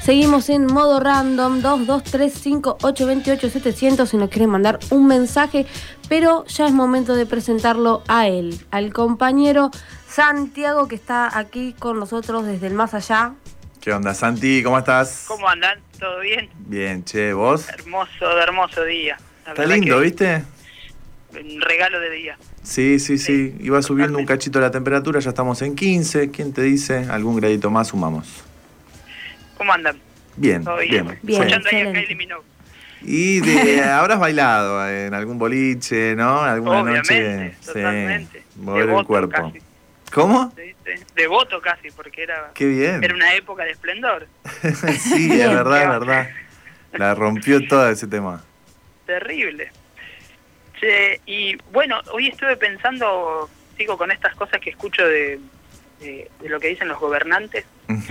Seguimos en modo random, 2235-828-700 si nos quieren mandar un mensaje, pero ya es momento de presentarlo a él, al compañero Santiago, que está aquí con nosotros desde el más allá. ¿Qué onda, Santi? ¿Cómo estás? ¿Cómo andan? ¿Todo bien? Bien, che, ¿vos? Hermoso día. Está lindo, ¿viste? Un regalo de día. Sí. Iba subiendo un cachito la temperatura, ya estamos en 15. ¿Quién te dice? Algún gradito más sumamos. ¿Cómo andan? Bien, ¿Todo bien. Escuchando ahí a Kylie Minogue. Y habrás bailado en algún boliche, ¿no? Alguna Obviamente, noche. Totalmente. Sí, mover el cuerpo. Casi. ¿Cómo? Sí. Devoto casi, porque Qué bien. Era una época de esplendor. Sí, es verdad. La rompió toda ese tema. Terrible. Che, y bueno, hoy estuve pensando, sigo con estas cosas que escucho de lo que dicen los gobernantes,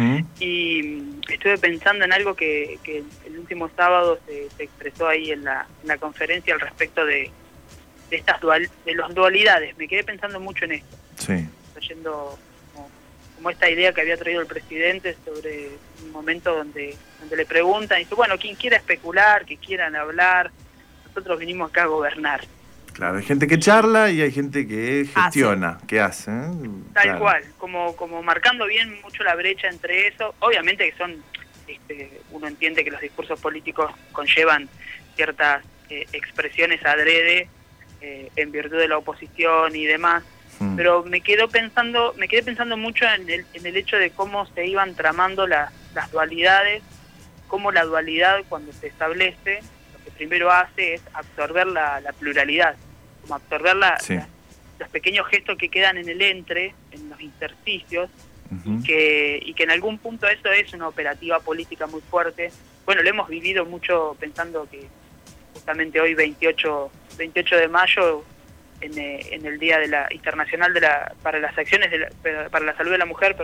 y estuve pensando en algo que el último sábado se expresó ahí en la conferencia al respecto de estas las dualidades. Me quedé pensando mucho en esto. Sí. Leyendo como esta idea que había traído el presidente sobre un momento donde le preguntan, y dice, bueno, quien quiera especular, que quieran hablar, nosotros vinimos acá a gobernar. Claro, hay gente que charla y hay gente que gestiona, que hace. Tal cual, como marcando bien mucho la brecha entre eso. Obviamente que son, uno entiende que los discursos políticos conllevan ciertas expresiones adrede en virtud de la oposición y demás, pero me quedé pensando mucho en el hecho de cómo se iban tramando las dualidades, cómo la dualidad cuando se establece lo que primero hace es absorber la pluralidad, como absorber los pequeños gestos que quedan en el en los intersticios, y que en algún punto eso es una operativa política muy fuerte. Bueno, lo hemos vivido mucho pensando que justamente hoy 28 de mayo, en el Día de la Internacional para las acciones para la salud de la mujer,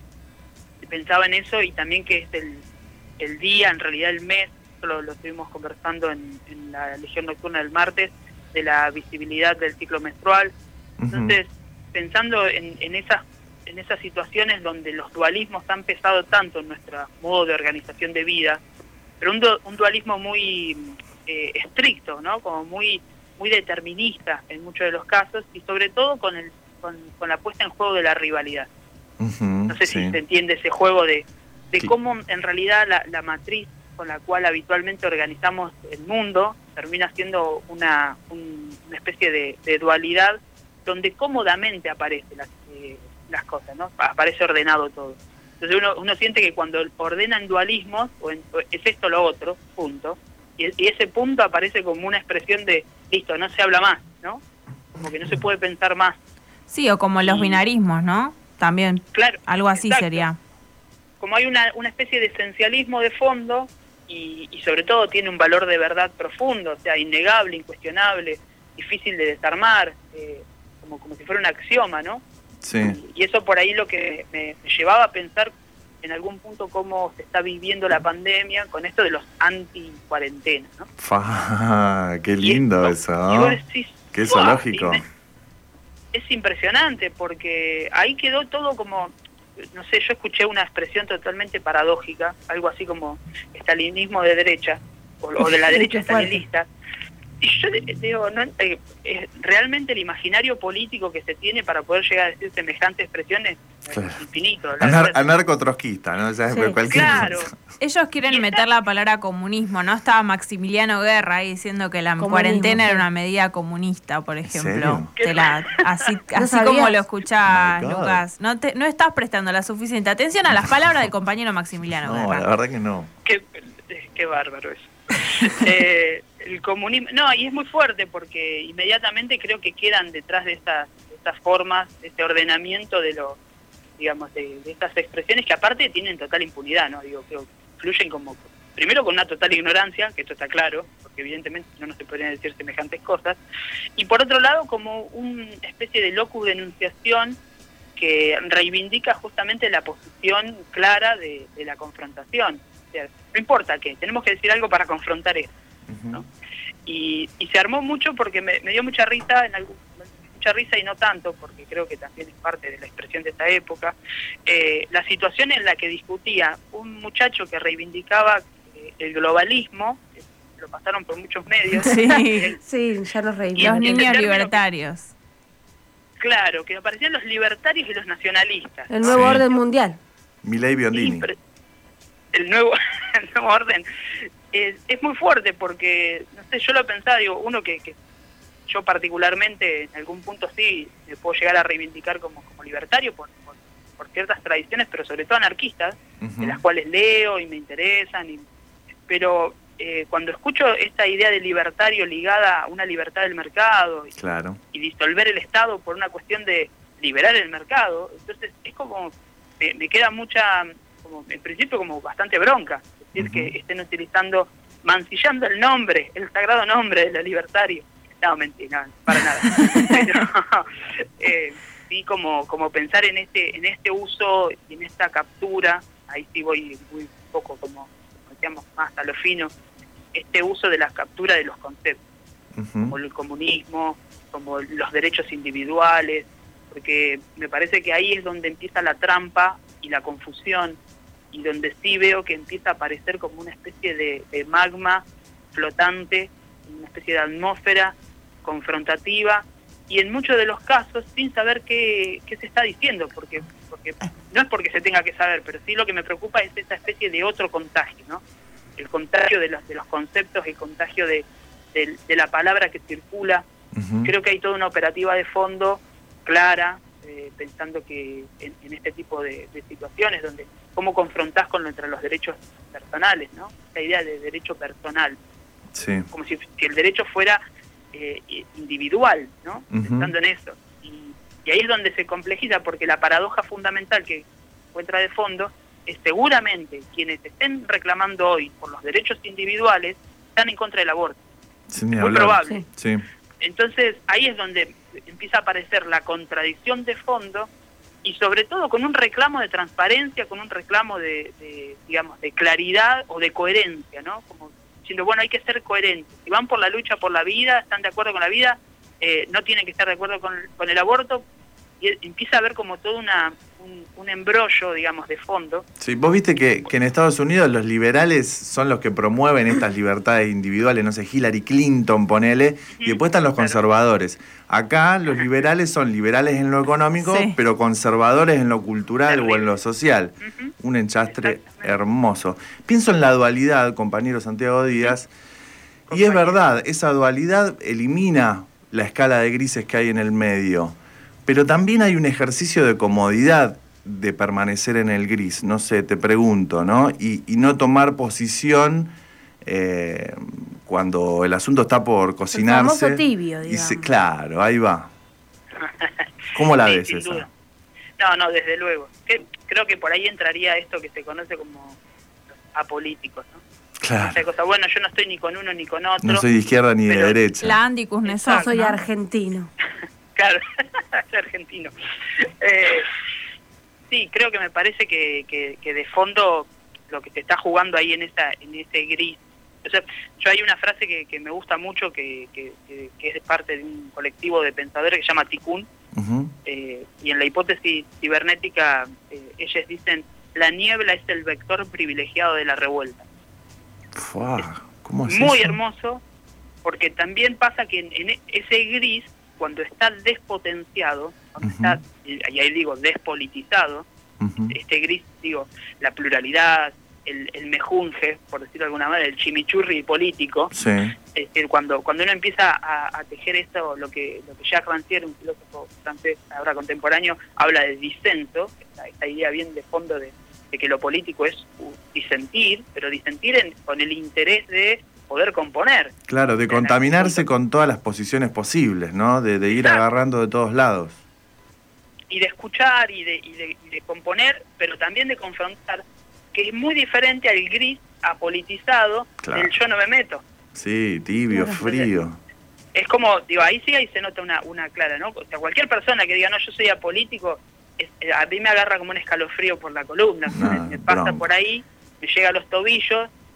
pensaba en eso, y también que es el día, en realidad el mes, lo estuvimos conversando en la Legión Nocturna del martes, de la visibilidad del ciclo menstrual. Entonces, pensando en esas situaciones donde los dualismos han pesado tanto en nuestro modo de organización de vida, pero un dualismo muy estricto, ¿no? Como muy determinista en muchos de los casos, y sobre todo con la puesta en juego de la rivalidad. No sé si se entiende ese juego de cómo en realidad la matriz con la cual habitualmente organizamos el mundo termina siendo una especie de dualidad donde cómodamente aparecen las cosas, ¿no? Aparece ordenado todo. Entonces uno siente que cuando ordenan dualismos, es esto lo otro, punto, y ese punto aparece como una expresión de, listo, no se habla más, ¿no? Como que no se puede pensar más. Sí, o como los binarismos, ¿no? También, claro, algo así, exacto. Sería. Como hay una especie de esencialismo de fondo, y sobre todo tiene un valor de verdad profundo, o sea, innegable, incuestionable, difícil de desarmar, como si fuera un axioma, ¿no? Sí. Y eso por ahí lo que me llevaba a pensar en algún punto cómo se está viviendo la pandemia con esto de los anti-cuarentena, ¿no? ¡Qué lindo eso! ¿No? Decís, ¡qué zoológico! Es impresionante porque ahí quedó todo como, no sé, yo escuché una expresión totalmente paradójica, algo así como estalinismo de derecha, o de la derecha estalinista. Y yo digo, realmente el imaginario político que se tiene para poder llegar a decir semejante expresiones es infinito. Anarcotrotskista, ¿no? Ya sí, claro. Ellos quieren meter la palabra comunismo, ¿no? Estaba Maximiliano Guerra ahí diciendo que la cuarentena era una medida comunista, por ejemplo. Así como lo escuchás, Lucas. No estás prestando la suficiente atención a las palabras del compañero Maximiliano Guerra. No, la verdad que no. Qué bárbaro eso. El comunismo, y es muy fuerte porque inmediatamente creo que quedan detrás de estas formas, de este ordenamiento de estas expresiones que aparte tienen total impunidad, ¿no? Digo, que fluyen primero con una total ignorancia, que esto está claro, porque evidentemente no se podrían decir semejantes cosas, y por otro lado como una especie de locus de enunciación que reivindica justamente la posición clara de la confrontación. O sea, no importa qué, tenemos que decir algo para confrontar eso, ¿no? Y se armó mucho porque me dio mucha risa en algún mucha risa y no tanto, porque creo que también es parte de la expresión de esta época, la situación en la que discutía un muchacho que reivindicaba el globalismo, lo pasaron por muchos medios. Sí, ya nos reímos. Los niños libertarios. Claro, que aparecían los libertarios y los nacionalistas. El nuevo orden mundial. Milei Biondini. El nuevo orden es muy fuerte porque, no sé, yo lo pensaba, digo, uno que yo particularmente en algún punto sí me puedo llegar a reivindicar como libertario por ciertas tradiciones, pero sobre todo anarquistas, de las cuales leo y me interesan, pero cuando escucho esta idea de libertario ligada a una libertad del mercado y disolver el Estado por una cuestión de liberar el mercado, entonces es como, me queda mucha, como en principio como bastante bronca, es decir, que estén utilizando, mancillando el nombre, el sagrado nombre de la libertario. No, mentira, no, para nada. Pero sí como pensar en este uso y en esta captura, ahí sí voy muy poco como decíamos más a lo fino, este uso de la captura de los conceptos, como el comunismo, como los derechos individuales, porque me parece que ahí es donde empieza la trampa y la confusión, y donde sí veo que empieza a aparecer como una especie de magma flotante, una especie de atmósfera confrontativa, y en muchos de los casos sin saber qué se está diciendo, porque no es porque se tenga que saber, pero sí lo que me preocupa es esa especie de otro contagio, ¿no? El contagio de los conceptos, el contagio de la palabra que circula. Creo que hay toda una operativa de fondo clara, pensando que en este tipo de situaciones, donde cómo confrontás contra los derechos personales, ¿no? La idea de derecho personal. Sí. Como si el derecho fuera individual, ¿no? Pensando en eso. Y ahí es donde se complejiza, porque la paradoja fundamental que encuentra de fondo es seguramente quienes estén reclamando hoy por los derechos individuales están en contra del aborto. Sí, muy probable. Sí. Entonces ahí es donde empieza a aparecer la contradicción de fondo, y sobre todo con un reclamo de transparencia, con un reclamo digamos, de claridad o de coherencia, ¿no? Como diciendo, bueno, hay que ser coherentes. Si van por la lucha por la vida, están de acuerdo con la vida, no tienen que estar de acuerdo con el aborto, y empieza a haber como todo un embrollo, digamos, de fondo. Sí, vos viste que en Estados Unidos los liberales son los que promueven estas libertades individuales, no sé, Hillary Clinton, ponele, y después están los conservadores. Acá los liberales son liberales en lo económico, pero conservadores en lo cultural o en lo social. Un enchastre hermoso. Pienso en la dualidad, compañero Santiago Díaz, y es verdad, esa dualidad elimina la escala de grises que hay en el medio. Pero también hay un ejercicio de comodidad de permanecer en el gris, no sé, te pregunto, ¿no? Y no tomar posición cuando el asunto está por cocinarse. El famoso tibio, digamos. Claro, ahí va. ¿Cómo la ves esa? Duda. No, desde luego. Creo que por ahí entraría esto que se conoce como apolíticos, ¿no? Claro. Esa cosa, bueno, yo no estoy ni con uno ni con otro. No soy de izquierda ni de derecha. La Andy Kuznetsov, yo soy argentino. Claro, soy argentino. Sí, creo que me parece que de fondo lo que se está jugando ahí en ese gris. O sea, yo hay una frase que me gusta mucho, que es parte de un colectivo de pensadores que se llama Tikkun, y en la hipótesis cibernética ellos dicen: la niebla es el vector privilegiado de la revuelta. ¿Cómo es muy eso? hermoso, porque también pasa que en ese gris, cuando está despotenciado, cuando está, y ahí digo, despolitizado, este gris, digo, la pluralidad, el mejunje, por decirlo de alguna manera, el chimichurri político, es decir, cuando uno empieza a tejer esto, lo que Jacques Rancière, un filósofo francés ahora contemporáneo, habla de disenso, esta idea bien de fondo de que lo político es disentir, pero disentir con el interés de poder componer. Claro, de contaminarse con todas las posiciones posibles, ¿no? De ir agarrando de todos lados. Y de escuchar y de componer, pero también de confrontar, que es muy diferente al gris apolitizado del yo no me meto. Sí, tibio, frío. Es como, digo, ahí se nota una clara, ¿no? O sea, cualquier persona que diga, no, yo soy apolítico, a mí me agarra como un escalofrío por la columna, me pasa por ahí, me llega a los tobillos,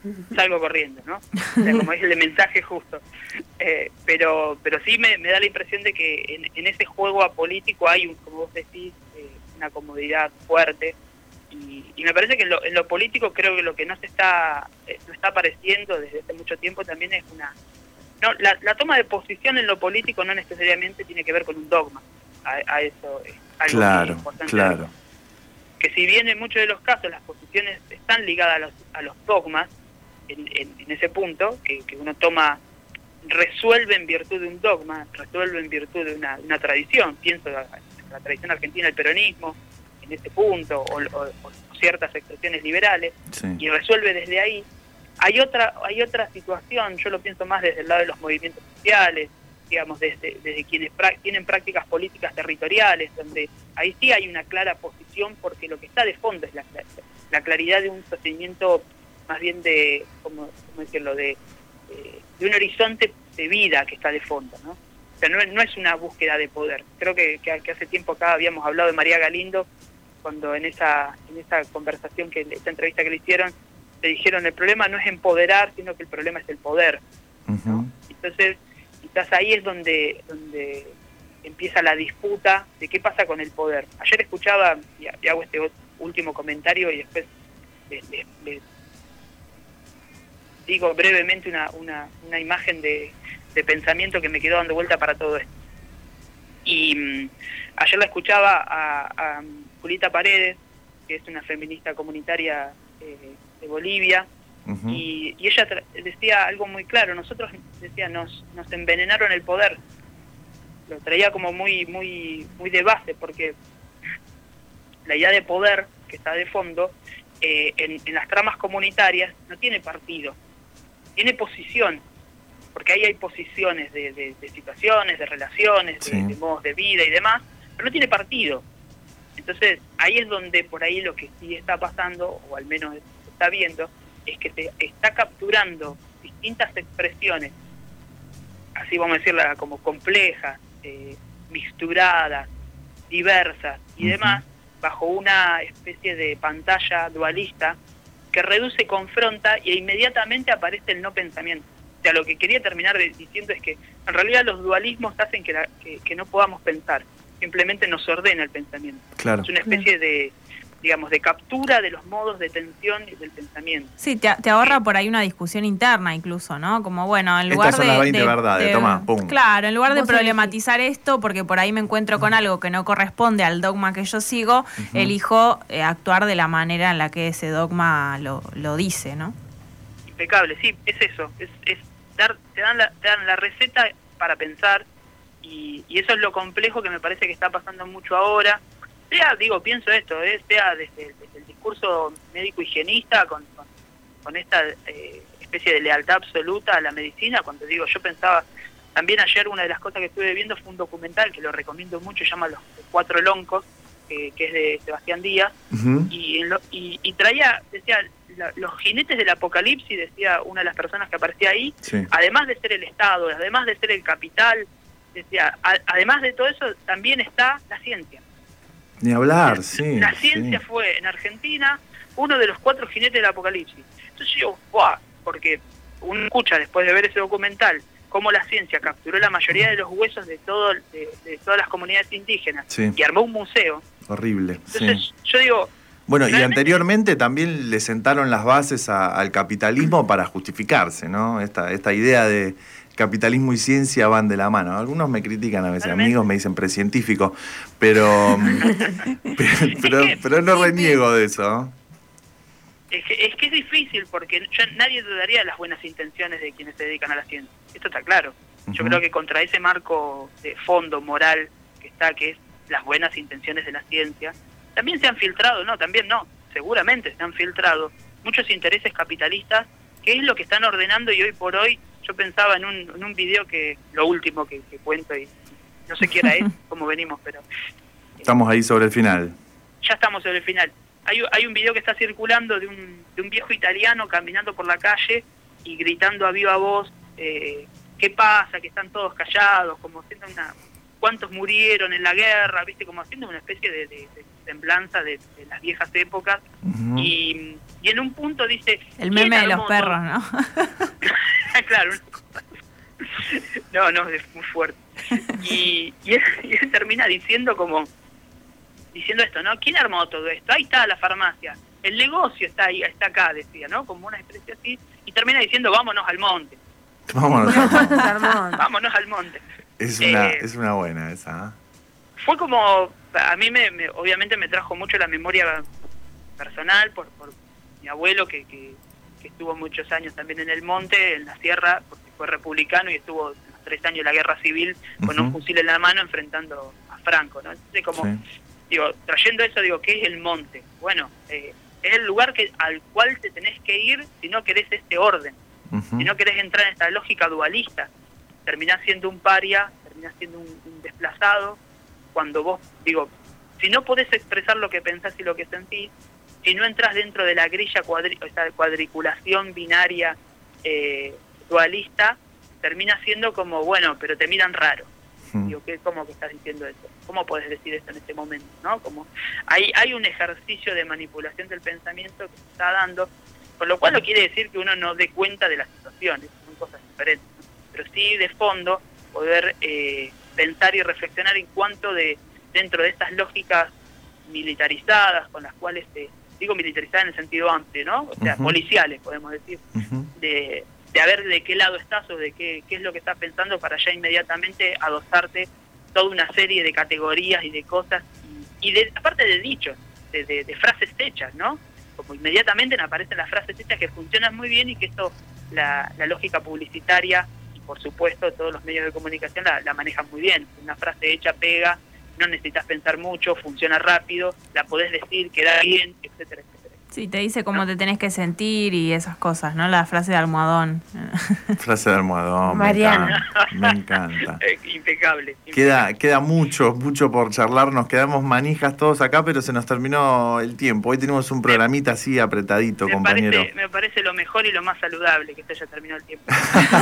salgo corriendo, ¿no? O sea, como es el mensaje justo. Pero sí me da la impresión de que en ese juego apolítico hay, como vos decís, una comodidad fuerte. Y me parece que en lo político creo que lo que no está apareciendo desde hace mucho tiempo también es la toma de posición en lo político no necesariamente tiene que ver con un dogma. A eso es algo importante. Claro. Que si bien en muchos de los casos las posiciones están ligadas a los dogmas, en ese punto, que uno resuelve en virtud de un dogma, resuelve en virtud de una tradición, pienso en la tradición argentina del peronismo, en ese punto, o ciertas expresiones liberales, sí. Y resuelve desde ahí. Hay otra situación, yo lo pienso más desde el lado de los movimientos sociales, digamos, desde quienes tienen prácticas políticas territoriales, donde ahí sí hay una clara posición, porque lo que está de fondo es la claridad de un sostenimiento más bien de, ¿cómo decirlo?, de un horizonte de vida que está de fondo, ¿no? O sea, no es una búsqueda de poder. Creo que hace tiempo acá habíamos hablado de María Galindo, cuando en esa conversación, esa entrevista que le hicieron, le dijeron, el problema no es empoderar, sino que el problema es el poder, ¿no? Entonces, quizás ahí es donde empieza la disputa de qué pasa con el poder. Ayer escuchaba, y hago este último comentario y después les digo brevemente una imagen de pensamiento que me quedó dando vuelta para todo esto. Y ayer la escuchaba a Julita Paredes, que es una feminista comunitaria de Bolivia, y ella decía algo muy claro. Nosotros, decía, nos envenenaron el poder. Lo traía como muy de base, porque la idea de poder que está de fondo en las tramas comunitarias no tiene partido, tiene posición, porque ahí hay posiciones de situaciones, de relaciones, sí, de modos de vida y demás, pero no tiene partido. Entonces ahí es donde por ahí lo que sí está pasando, o al menos se está viendo, es que se está capturando distintas expresiones, así vamos a decirla, como complejas, mixturadas, diversas y demás, bajo una especie de pantalla dualista que reduce, confronta, e inmediatamente aparece el no pensamiento. O sea, lo que quería terminar diciendo es que en realidad los dualismos hacen que no podamos pensar, simplemente nos ordena el pensamiento. Claro. Es una especie de, digamos, de captura de los modos de tensión y del pensamiento. Sí, te ahorra por ahí una discusión interna incluso, ¿no? Como, bueno, en lugar estas son las 20 verdades, toma, pum. Claro, en lugar de problematizar esto, porque por ahí me encuentro con algo que no corresponde al dogma que yo sigo, elijo actuar de la manera en la que ese dogma lo dice, ¿no? Impecable, sí, es eso, te dan la receta para pensar, y eso es lo complejo que me parece que está pasando mucho ahora. Pienso esto, sea desde el discurso médico higienista con esta especie de lealtad absoluta a la medicina, cuando yo pensaba, también ayer una de las cosas que estuve viendo fue un documental que lo recomiendo mucho, se llama Los Cuatro Loncos, que es de Sebastián Díaz, y traía, decía, los jinetes del apocalipsis, decía una de las personas que aparecía ahí, sí, además de ser el Estado, además de ser el capital, decía, además de todo eso, también está la ciencia. Ni hablar, sí. La ciencia fue, en Argentina, uno de los 4 jinetes del apocalipsis. Entonces porque uno escucha después de ver ese documental cómo la ciencia capturó la mayoría de los huesos de todas las comunidades indígenas, sí, y armó un museo. Horrible. Entonces, sí, yo digo... Bueno, y anteriormente también le sentaron las bases al capitalismo para justificarse, ¿no? Esta idea de capitalismo y ciencia van de la mano. Algunos me critican a veces, amigos me dicen precientífico, pero no reniego de eso. Es que es difícil, porque nadie dudaría de las buenas intenciones de quienes se dedican a la ciencia. Esto está claro. Yo creo que contra ese marco de fondo moral que es las buenas intenciones de la ciencia, también se han filtrado, seguramente se han filtrado muchos intereses capitalistas, que es lo que están ordenando, y hoy por hoy yo pensaba en un video que, lo último que cuento, y no sé qué hora es, cómo venimos, pero... Estamos ahí sobre el final. Ya estamos sobre el final. Hay un video que está circulando de un viejo italiano caminando por la calle y gritando a viva voz, ¿qué pasa? Que están todos callados, como siendo cuántos murieron en la guerra, viste, como haciendo una especie de semblanza de las viejas épocas. Uh-huh. Y en un punto dice... El meme de los perros, ¿no? Claro. No, es muy fuerte. Y él termina diciendo esto, ¿no? ¿Quién armó todo esto? Ahí está la farmacia. El negocio está ahí, está acá, decía, ¿no? Como una especie así. Y termina diciendo, vámonos al monte. Vámonos al monte. Es una buena esa. Fue como, a mí obviamente me trajo mucho la memoria personal por mi abuelo que estuvo muchos años también en el monte, en la sierra, porque fue republicano y estuvo 3 años en la guerra civil con un fusil en la mano enfrentando a Franco, ¿no? Entonces digo, trayendo eso, digo, ¿qué es el monte? Bueno, es el lugar al cual te tenés que ir si no querés este orden, si no querés entrar en esta lógica dualista. Terminás siendo un paria, terminás siendo un desplazado, cuando vos, digo, si no podés expresar lo que pensás y lo que sentís, si no entras dentro de la grilla cuadriculación binaria dualista, termina siendo como, bueno, pero te miran raro. Digo, ¿cómo que estás diciendo eso? ¿Cómo podés decir esto en este momento? ¿No? Como hay un ejercicio de manipulación del pensamiento que se está dando, con lo cual no quiere decir que uno no dé cuenta de las situaciones, son cosas diferentes, ¿no? Pero sí, de fondo, poder pensar y reflexionar en cuanto dentro de estas lógicas militarizadas, con las cuales, digo militarizadas en el sentido amplio, ¿no? O sea, policiales, podemos decir, de a ver de qué lado estás o de qué es lo que estás pensando para ya inmediatamente adosarte toda una serie de categorías y de cosas, y aparte de dichos, de frases hechas, ¿no? Como inmediatamente aparecen las frases hechas que funcionan muy bien y que esto, la lógica publicitaria y por supuesto todos los medios de comunicación la manejan muy bien. Una frase hecha pega, no necesitas pensar mucho, funciona rápido, la podés decir, queda bien, etcétera, etcétera. Sí, te dice cómo te tenés que sentir y esas cosas, ¿no? La frase de almohadón. Frase de almohadón, Mariana. Me encanta. Impecable. Queda mucho por charlar, nos quedamos manijas todos acá, pero se nos terminó el tiempo. Hoy tenemos un programita así apretadito, compañero. Me parece lo mejor y lo más saludable que se haya terminado el tiempo.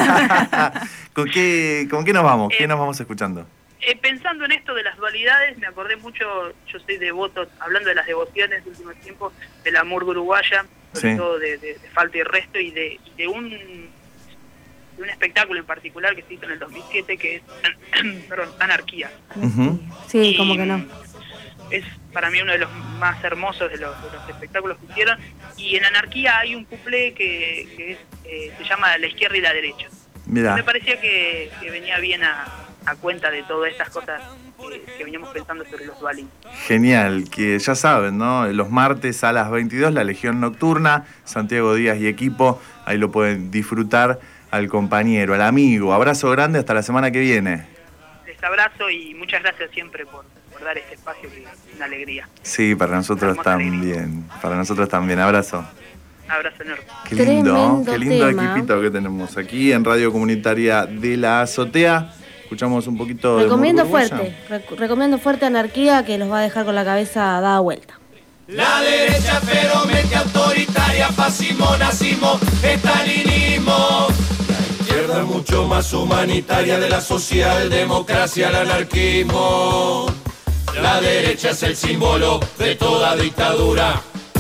¿Con qué nos vamos? ¿Qué nos vamos escuchando? Pensando en esto de las dualidades, me acordé mucho, yo soy devoto, hablando de las devociones de último tiempo, de la murga uruguaya, sobre todo de Falta y Resto, y de un espectáculo en particular que se hizo en el 2007, que es Anarquía. Sí, como que no. Es para mí uno de los más hermosos de los espectáculos que hicieron, y en Anarquía hay un cuplé que se llama La izquierda y la derecha. Mirá. Me parecía que venía bien a cuenta de todas estas cosas que veníamos pensando sobre los dualismos. Genial, que ya saben, ¿no? Los martes a las 22, la Legión Nocturna, Santiago Díaz y equipo, ahí lo pueden disfrutar al compañero, al amigo. Abrazo grande, hasta la semana que viene. Les abrazo y muchas gracias siempre por dar este espacio, que es una alegría. Sí, para nosotros también. Para nosotros también. Abrazo. Abrazo enorme. Qué lindo equipito que tenemos aquí en Radio Comunitaria de la Azotea. Escuchamos un poquito recomiendo fuerte Anarquía, que los va a dejar con la cabeza dada vuelta. La derecha ferozmente autoritaria, fascismo, nazismo, estalinismo. La izquierda es mucho más humanitaria, de la socialdemocracia al anarquismo. La derecha es el símbolo de toda dictadura,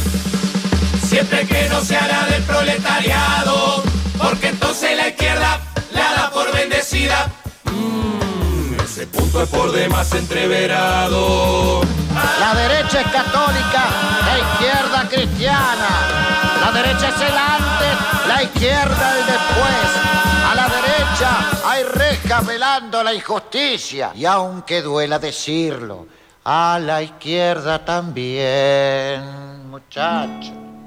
siempre que no sea la del proletariado, porque entonces la izquierda la da por bendecida. Ese punto es por demás entreverado. La derecha es católica, la izquierda cristiana. La derecha es el antes, la izquierda el después. A la derecha hay rejas velando la injusticia. Y aunque duela decirlo, a la izquierda también, muchachos.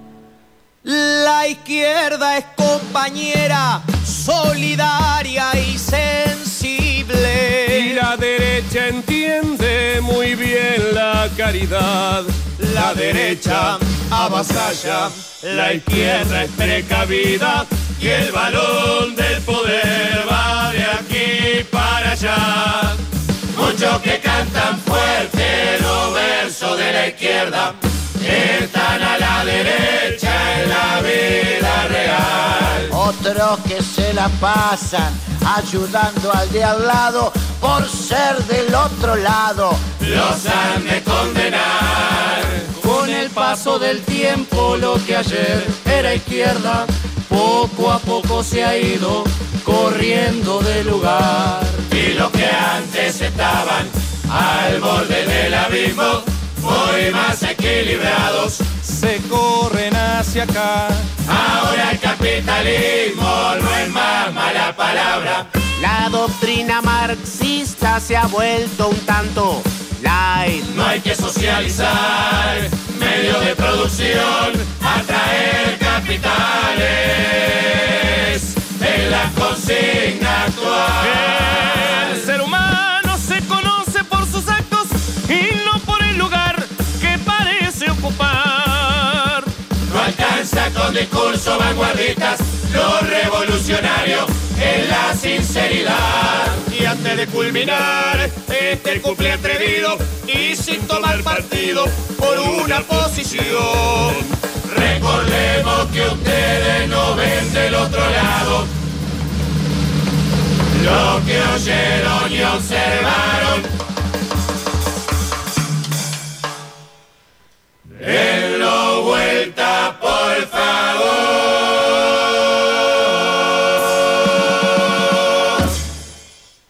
La izquierda es compañera, solidaria y sensible. Y la derecha entiende muy bien la caridad. La derecha avasalla, la izquierda es precavida. Y el balón del poder va de aquí para allá. Muchos que cantan fuerte los versos de la izquierda están a la derecha en la vida real. Otros que se la pasan ayudando al de al lado por ser del otro lado los han de condenar. Con el paso del tiempo, lo que ayer era izquierda, poco a poco se ha ido corriendo del lugar. Y los que antes estaban al borde del abismo, hoy más equilibrados, se corren hacia acá. Ahora el capitalismo no es más mala palabra. La doctrina marxista se ha vuelto un tanto light. No hay que socializar medios de producción, atraer capitales en la consigna actual. El ser humano se conoce por sus actos y no por el lugar que parece ocupar. No alcanza con discursos vanguardistas lo revolucionario en la sinceridad. Y antes de culminar este cumple atrevido y sin tomar partido por una posición, recordemos que ustedes no ven del otro lado lo que oyeron y observaron